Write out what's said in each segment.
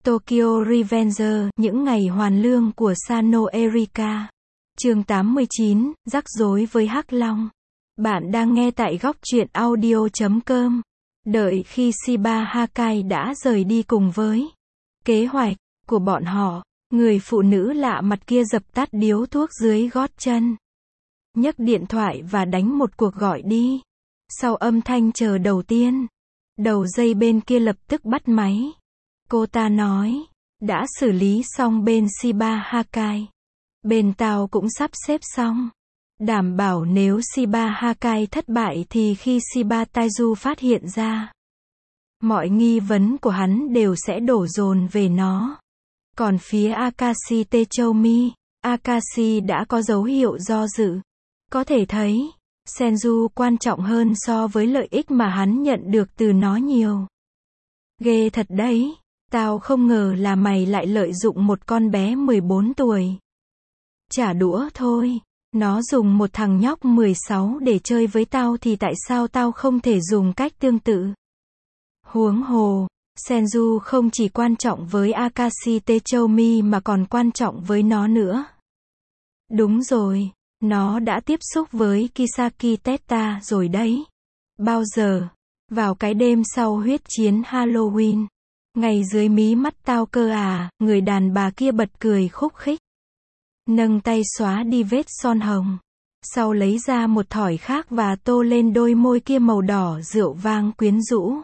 Tokyo Revenger, những ngày hoàn lương của Sano Erika. Chương 89, rắc rối với Hắc Long. Bạn đang nghe tại góc truyện audio.com. Đợi khi Shiba Hakai đã rời đi cùng với kế hoạch của bọn họ, người phụ nữ lạ mặt kia dập tắt điếu thuốc dưới gót chân, nhấc điện thoại và đánh một cuộc gọi đi. Sau âm thanh chờ đầu tiên, đầu dây bên kia lập tức bắt máy. Cô ta nói, đã xử lý xong bên Shiba Hakai. Bên tao cũng sắp xếp xong. Đảm bảo nếu Shiba Hakai thất bại thì khi Shiba Taiju phát hiện ra, mọi nghi vấn của hắn đều sẽ đổ dồn về nó. Còn phía Akashi Techoumi, Akashi đã có dấu hiệu do dự. Có thể thấy, Senju quan trọng hơn so với lợi ích mà hắn nhận được từ nó nhiều. Ghê thật đấy, tao không ngờ là mày lại lợi dụng một con bé 14 tuổi. Trả đũa thôi, nó dùng một thằng nhóc 16 để chơi với tao thì tại sao tao không thể dùng cách tương tự? Huống hồ, Senju không chỉ quan trọng với Akashi Techoumi mà còn quan trọng với nó nữa. Đúng rồi, nó đã tiếp xúc với Kisaki Teta rồi đấy. Bao giờ? Vào cái đêm sau huyết chiến Halloween. Ngay dưới mí mắt tao cơ à, người đàn bà kia bật cười khúc khích. Nâng tay xóa đi vết son hồng. Sau lấy ra một thỏi khác và tô lên đôi môi kia màu đỏ rượu vang quyến rũ.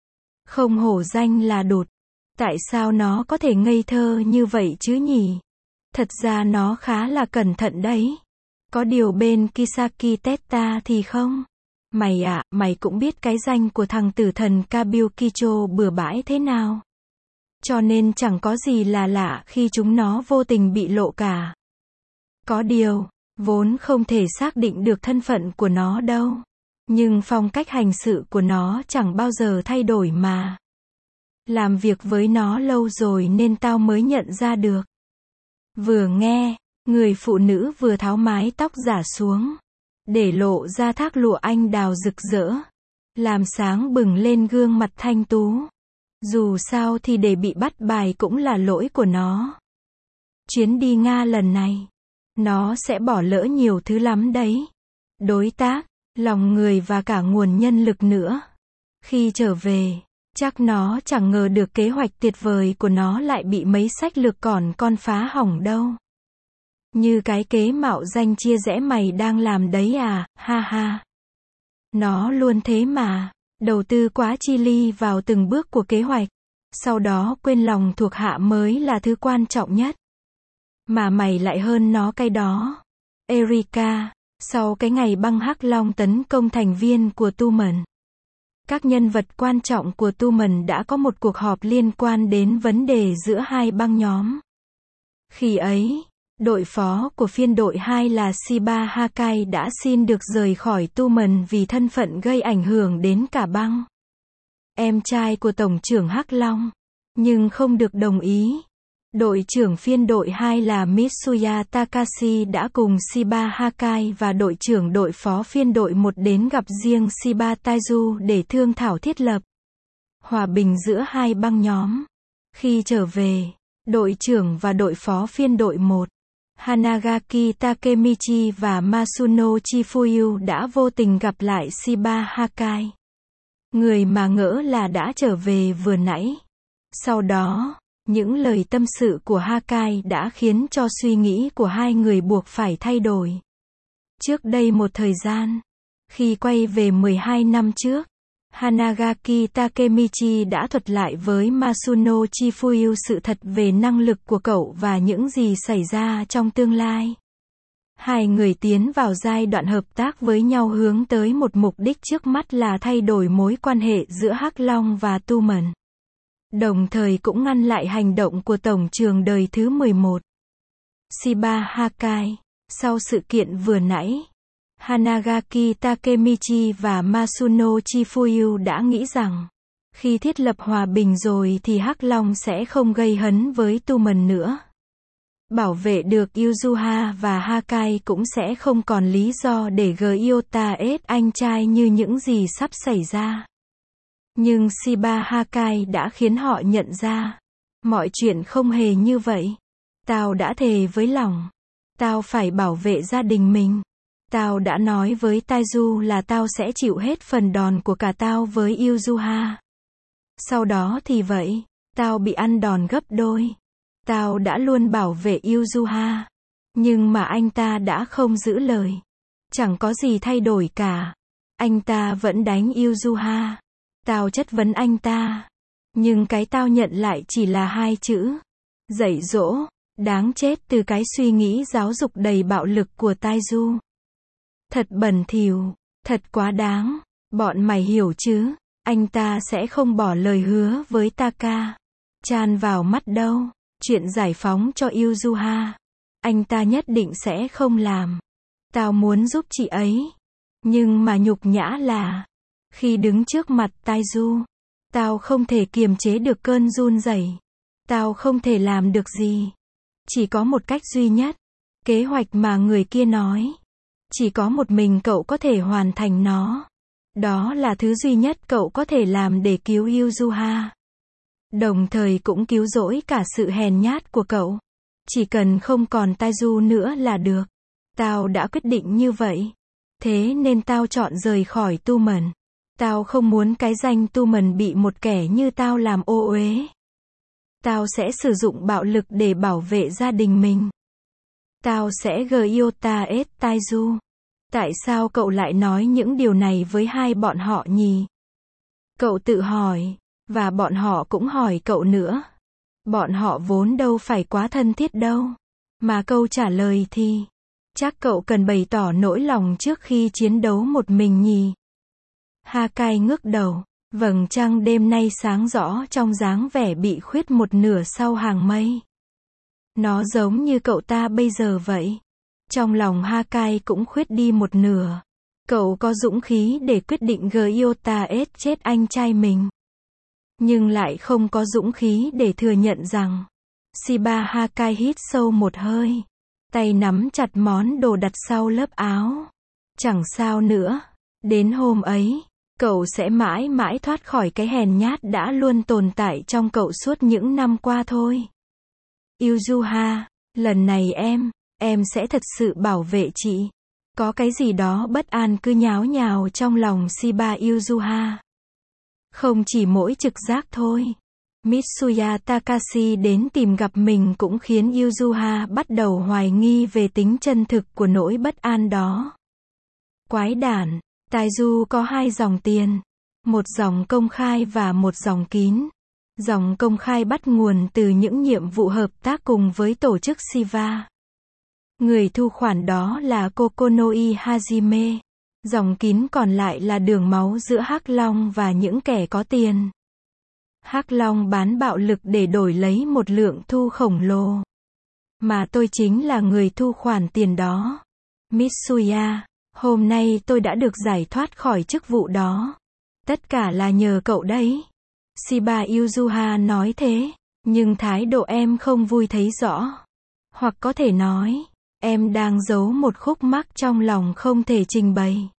Không hổ danh là đột. Tại sao nó có thể ngây thơ như vậy chứ nhỉ? Thật ra nó khá là cẩn thận đấy. Có điều bên Kisaki Teta thì không. Mày ạ, mày cũng biết cái danh của thằng tử thần Kabukicho bừa bãi thế nào. Cho nên chẳng có gì là lạ khi chúng nó vô tình bị lộ cả. Có điều, vốn không thể xác định được thân phận của nó đâu. Nhưng phong cách hành sự của nó chẳng bao giờ thay đổi mà. Làm việc với nó lâu rồi nên tao mới nhận ra được. Vừa nghe, người phụ nữ vừa tháo mái tóc giả xuống, để lộ ra thác lụa anh đào rực rỡ, làm sáng bừng lên gương mặt thanh tú. Dù sao thì để bị bắt bài cũng là lỗi của nó. Chuyến đi Nga lần này, nó sẽ bỏ lỡ nhiều thứ lắm đấy. Đối tác, lòng người và cả nguồn nhân lực nữa. Khi trở về, chắc nó chẳng ngờ được kế hoạch tuyệt vời của nó lại bị mấy sách lược còn con phá hỏng đâu. Như cái kế mạo danh chia rẽ mày đang làm đấy à, ha ha. Nó luôn thế mà, đầu tư quá chi ly vào từng bước của kế hoạch, sau đó quên lòng thuộc hạ mới là thứ quan trọng nhất. Mà mày lại hơn nó cái đó. Erika, sau cái ngày băng Hắc Long tấn công thành viên của Tumen, các nhân vật quan trọng của Tumen đã có một cuộc họp liên quan đến vấn đề giữa hai băng nhóm. Khi ấy, đội phó của phiên đội 2 là Shiba Hakai đã xin được rời khỏi Tumen vì thân phận gây ảnh hưởng đến cả băng. Em trai của Tổng trưởng Hắc Long, nhưng không được đồng ý. Đội trưởng phiên đội 2 là Mitsuya Takashi đã cùng Shiba Hakai và đội trưởng đội phó phiên đội 1 đến gặp riêng Shiba Taiju để thương thảo thiết lập hòa bình giữa hai băng nhóm. Khi trở về, đội trưởng và đội phó phiên đội 1, Hanagaki Takemichi và Masuno Chifuyu đã vô tình gặp lại Shiba Hakai, người mà ngỡ là đã trở về vừa nãy. Sau đó, những lời tâm sự của Hakai đã khiến cho suy nghĩ của hai người buộc phải thay đổi. Trước đây một thời gian, khi quay về 12 năm trước, Hanagaki Takemichi đã thuật lại với Masuno Chifuyu sự thật về năng lực của cậu và những gì xảy ra trong tương lai. Hai người tiến vào giai đoạn hợp tác với nhau hướng tới một mục đích trước mắt là thay đổi mối quan hệ giữa Hắc Long và Tumen. Đồng thời cũng ngăn lại hành động của Tổng trưởng đời thứ 11, Shiba Hakai. Sau sự kiện vừa nãy, Hanagaki Takemichi và Masuno Chifuyu đã nghĩ rằng, khi thiết lập hòa bình rồi thì Hắc Long sẽ không gây hấn với Tumen nữa. Bảo vệ được Yuzuha và Hakai cũng sẽ không còn lý do để Gyota ết anh trai như những gì sắp xảy ra. Nhưng Shiba Hakai đã khiến họ nhận ra, Mọi chuyện không hề như vậy. Tao đã thề với lòng. Tao phải bảo vệ gia đình mình. Tao đã nói với Taeju là tao sẽ chịu hết phần đòn của cả tao với Yuzuha. Sau đó thì vậy, tao bị ăn đòn gấp đôi. Tao đã luôn bảo vệ Yuzuha. Nhưng mà anh ta đã không giữ lời. Chẳng có gì thay đổi cả. Anh ta vẫn đánh Yuzuha. Tao chất vấn anh ta. Nhưng cái tao nhận lại chỉ là 2 chữ. Dạy dỗ. Đáng chết từ cái suy nghĩ giáo dục đầy bạo lực của Taeju. Thật bẩn thỉu. Thật quá đáng. Bọn mày hiểu chứ. Anh ta sẽ không bỏ lời hứa với Taka Chan vào mắt đâu. Chuyện giải phóng cho Yuzuha. Anh ta nhất định sẽ không làm. Tao muốn giúp chị ấy. Nhưng mà nhục nhã là, khi đứng trước mặt Taeju, tao không thể kiềm chế được cơn run rẩy. Tao không thể làm được gì. Chỉ có một cách duy nhất. Kế hoạch mà người kia nói. Chỉ có một mình cậu có thể hoàn thành nó. Đó là thứ duy nhất cậu có thể làm để cứu Yuzuha. Đồng thời cũng cứu rỗi cả sự hèn nhát của cậu. Chỉ cần không còn Taeju nữa là được. Tao đã quyết định như vậy. Thế nên tao chọn rời khỏi Tu Mần. Tao không muốn cái danh Tu Mần bị một kẻ như tao làm ô uế. Tao sẽ sử dụng bạo lực để bảo vệ gia đình mình. Tao sẽ Gyota et Taeju. Tại sao cậu lại nói những điều này với hai bọn họ nhỉ? Cậu tự hỏi. Và bọn họ cũng hỏi cậu nữa. Bọn họ vốn đâu phải quá thân thiết đâu. Mà câu trả lời thì, chắc cậu cần bày tỏ nỗi lòng trước khi chiến đấu một mình nhỉ? Hakai ngước đầu. Vầng trăng đêm nay sáng rõ trong dáng vẻ bị khuyết một nửa sau hàng mây. Nó giống như cậu ta bây giờ vậy. Trong lòng Hakai cũng khuyết đi một nửa. Cậu có dũng khí để quyết định Gyota et chết anh trai mình. Nhưng lại không có dũng khí để thừa nhận rằng. Shiba Hakai hít sâu một hơi. Tay nắm chặt món đồ đặt sau lớp áo. Chẳng sao nữa. Đến hôm ấy, cậu sẽ mãi mãi thoát khỏi cái hèn nhát đã luôn tồn tại trong cậu suốt những năm qua thôi. Yuzuha, lần này em sẽ thật sự bảo vệ chị. Có cái gì đó bất an cứ nháo nhào trong lòng Shiba Yuzuha. Không chỉ mỗi trực giác thôi. Mitsuya Takashi đến tìm gặp mình cũng khiến Yuzuha bắt đầu hoài nghi về tính chân thực của nỗi bất an đó. Quái đản, Taeju có 2 dòng tiền. Một dòng công khai và một dòng kín. Dòng công khai bắt nguồn từ những nhiệm vụ hợp tác cùng với tổ chức Shiva. Người thu khoản đó là Kokonoi Hajime. Dòng kín còn lại là đường máu giữa Hắc Long và những kẻ có tiền. Hắc Long bán bạo lực để đổi lấy một lượng thu khổng lồ. Mà tôi chính là người thu khoản tiền đó. Mitsuya, hôm nay tôi đã được giải thoát khỏi chức vụ đó. Tất cả là nhờ cậu đấy. Shiba Yuzuha nói thế, nhưng thái độ em không vui thấy rõ. Hoặc có thể nói, em đang giấu một khúc mắc trong lòng không thể trình bày.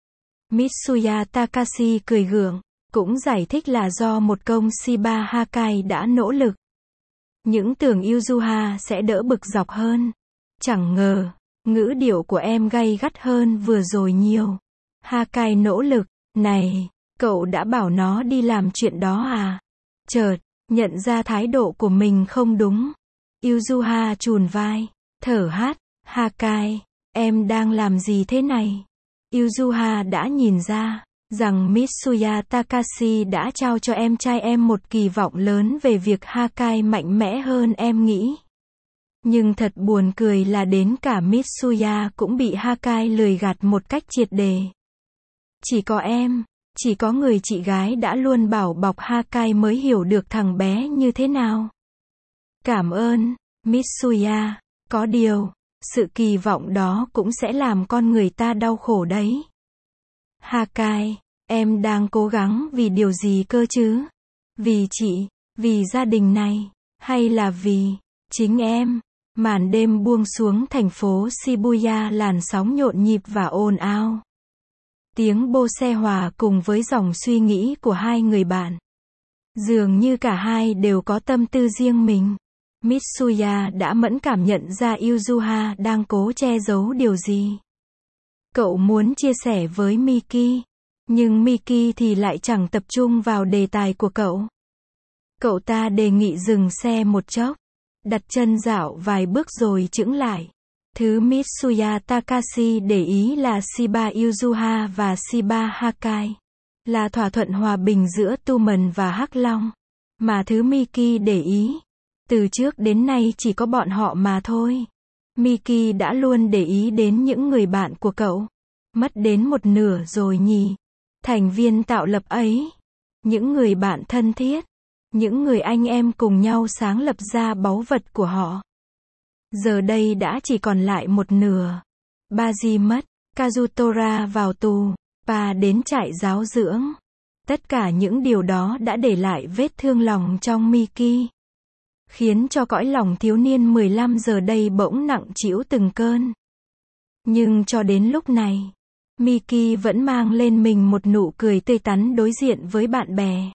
Mitsuya Takashi cười gượng, cũng giải thích là do một công Shiba Hakai đã nỗ lực. Những tưởng Yuzuha sẽ đỡ bực dọc hơn. Chẳng ngờ, ngữ điệu của em gay gắt hơn vừa rồi nhiều. Hakai nỗ lực, này, cậu đã bảo nó đi làm chuyện đó à? Chợt, nhận ra thái độ của mình không đúng. Yuzuha chùn vai, thở hắt, Hakai, em đang làm gì thế này? Yuzuha đã nhìn ra rằng Mitsuya Takashi đã trao cho em trai em một kỳ vọng lớn về việc Hakai mạnh mẽ hơn em nghĩ. Nhưng thật buồn cười là đến cả Mitsuya cũng bị Hakai lười gạt một cách triệt để. Chỉ có người chị gái đã luôn bảo bọc Hakai mới hiểu được thằng bé như thế nào. Cảm ơn, Mitsuya. Có điều, sự kỳ vọng đó cũng sẽ làm con người ta đau khổ đấy. Hakai, em đang cố gắng vì điều gì cơ chứ? Vì chị, vì gia đình này, hay là vì chính em? Màn đêm buông xuống thành phố Shibuya, làn sóng nhộn nhịp và ồn ào. Tiếng bô xe hòa cùng với dòng suy nghĩ của hai người bạn. Dường như cả hai đều có tâm tư riêng mình. Mitsuya đã mẫn cảm nhận ra Yuzuha đang cố che giấu điều gì. Cậu muốn chia sẻ với Miki, nhưng Miki thì lại chẳng tập trung vào đề tài của cậu. Cậu ta đề nghị dừng xe một chốc, đặt chân dạo vài bước rồi chững lại. Thứ Mitsuya Takashi để ý là Shiba Yuzuha và Shiba Hakai, là thỏa thuận hòa bình giữa Tumen và Hắc Long. Mà thứ Miki để ý, từ trước đến nay chỉ có bọn họ mà thôi. Miki đã luôn để ý đến những người bạn của cậu. Mất đến một nửa rồi nhỉ. Thành viên tạo lập ấy. Những người bạn thân thiết. Những người anh em cùng nhau sáng lập ra báu vật của họ. Giờ đây đã chỉ còn lại một nửa. Baji mất, Kazutora vào tù, Pa đến trại giáo dưỡng. Tất cả những điều đó đã để lại vết thương lòng trong Miki, khiến cho cõi lòng thiếu niên 15 giờ đây bỗng nặng trĩu từng cơn. Nhưng cho đến lúc này, Miki vẫn mang lên mình một nụ cười tươi tắn đối diện với bạn bè.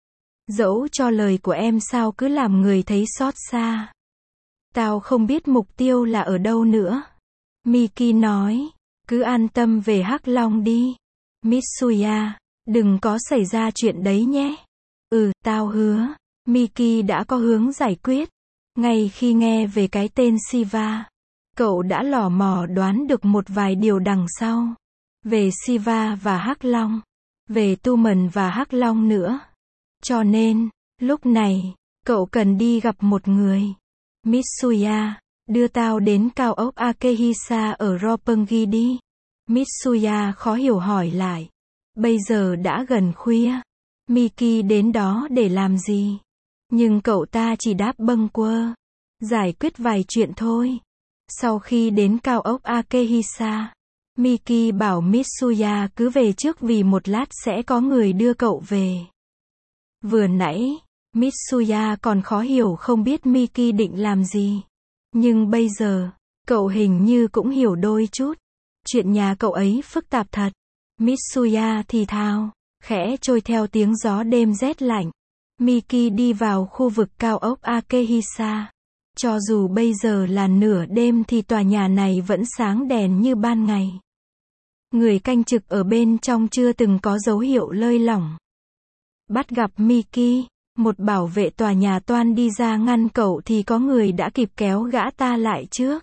Dẫu cho lời của em sao cứ làm người thấy xót xa. Tao không biết mục tiêu là ở đâu nữa. Miki nói, cứ an tâm về Hắc Long đi. Mitsuya, đừng có xảy ra chuyện đấy nhé. Tao hứa. Miki đã có hướng giải quyết. Ngay khi nghe về cái tên Shiva, cậu đã lò mò đoán được một vài điều đằng sau. Về Shiva và Hắc Long. Về Tumen và Hắc Long nữa. Cho nên, lúc này, cậu cần đi gặp một người. Mitsuya, đưa tao đến cao ốc Akehisa ở Roppongi đi. Mitsuya khó hiểu hỏi lại. Bây giờ đã gần khuya. Miki đến đó để làm gì? Nhưng cậu ta chỉ đáp bâng quơ. Giải quyết vài chuyện thôi. Sau khi đến cao ốc Akehisa, Miki bảo Mitsuya cứ về trước vì một lát sẽ có người đưa cậu về. Vừa nãy, Mitsuya còn khó hiểu không biết Miki định làm gì. Nhưng bây giờ, cậu hình như cũng hiểu đôi chút. Chuyện nhà cậu ấy phức tạp thật. Mitsuya thì thào, khẽ trôi theo tiếng gió đêm rét lạnh. Miki đi vào khu vực cao ốc Akehisa. Cho dù bây giờ là nửa đêm thì tòa nhà này vẫn sáng đèn như ban ngày. Người canh trực ở bên trong chưa từng có dấu hiệu lơi lỏng. Bắt gặp Miki, một bảo vệ tòa nhà toan đi ra ngăn cậu thì có người đã kịp kéo gã ta lại trước.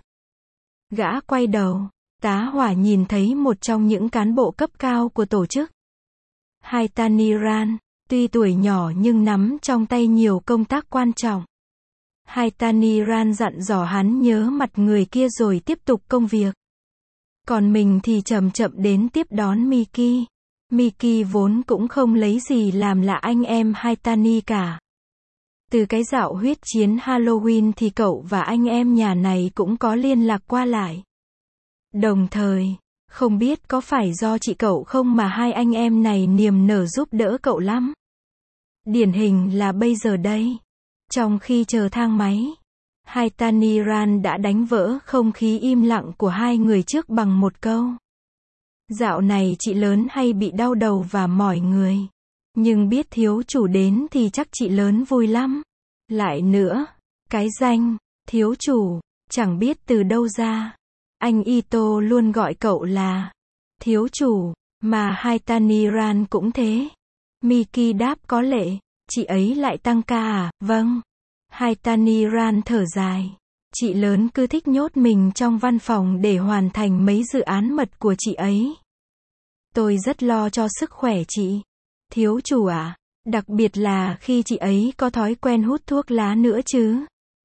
Gã quay đầu, tá hỏa nhìn thấy một trong những cán bộ cấp cao của tổ chức. Haitaniran, tuy tuổi nhỏ nhưng nắm trong tay nhiều công tác quan trọng. Haitaniran dặn dò hắn nhớ mặt người kia rồi tiếp tục công việc. Còn mình thì chậm chậm đến tiếp đón Miki. Miki vốn cũng không lấy gì làm lạ anh em Haitani cả. Từ cái dạo huyết chiến Halloween thì cậu và anh em nhà này cũng có liên lạc qua lại. Đồng thời, không biết có phải do chị cậu không mà hai anh em này niềm nở giúp đỡ cậu lắm. Điển hình là bây giờ đây. Trong khi chờ thang máy, Haitaniran đã đánh vỡ không khí im lặng của hai người trước bằng một câu. Dạo này chị lớn hay bị đau đầu và mỏi người. Nhưng biết thiếu chủ đến thì chắc chị lớn vui lắm. Lại nữa, cái danh, thiếu chủ, chẳng biết từ đâu ra. Anh Ito luôn gọi cậu là thiếu chủ, mà Haitaniran cũng thế. Miki đáp có lệ, chị ấy lại tăng ca à? Vâng. Haitaniran thở dài. Chị lớn cứ thích nhốt mình trong văn phòng để hoàn thành mấy dự án mật của chị ấy. Tôi rất lo cho sức khỏe chị. Thiếu chủ à, đặc biệt là khi chị ấy có thói quen hút thuốc lá nữa chứ.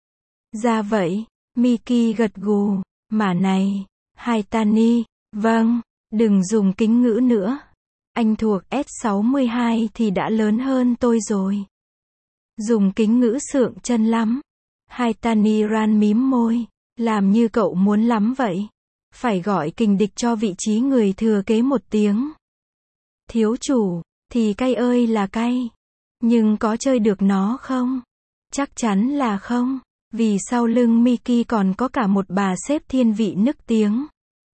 Ra vậy, Miki gật gù. Mà này, Haitani, vâng, đừng dùng kính ngữ nữa. Anh thuộc S62 thì đã lớn hơn tôi rồi. Dùng kính ngữ sượng chân lắm. Haitaniran mím môi, làm như cậu muốn lắm vậy. Phải gọi kình địch cho vị trí người thừa kế một tiếng. Thiếu chủ, thì cay ơi là cay. Nhưng có chơi được nó không? Chắc chắn là không. Vì sau lưng Miki còn có cả một bà sếp thiên vị nức tiếng.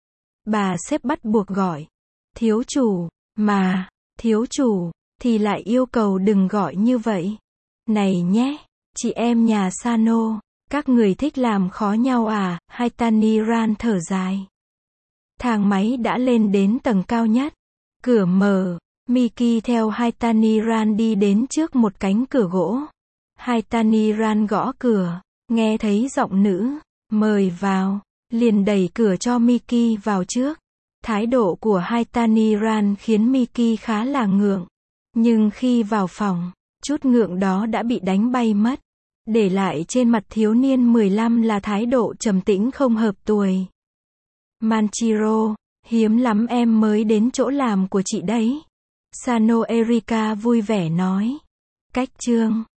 Bà sếp bắt buộc gọi. Thiếu chủ, mà, thiếu chủ, thì lại yêu cầu đừng gọi như vậy. Này nhé, chị em nhà Sano, các người thích làm khó nhau à, Haitani Ran thở dài. Thang máy đã lên đến tầng cao nhất. Cửa mở, Miki theo Haitani Ran đi đến trước một cánh cửa gỗ. Haitani Ran gõ cửa, nghe thấy giọng nữ, mời vào, liền đẩy cửa cho Miki vào trước. Thái độ của Haitani Ran khiến Miki khá là ngượng. Nhưng khi vào phòng, chút ngượng đó đã bị đánh bay mất. Để lại trên mặt thiếu niên 15 là thái độ trầm tĩnh không hợp tuổi. Manchiro, hiếm lắm em mới đến chỗ làm của chị đấy. Sano Erika vui vẻ nói. Cách chương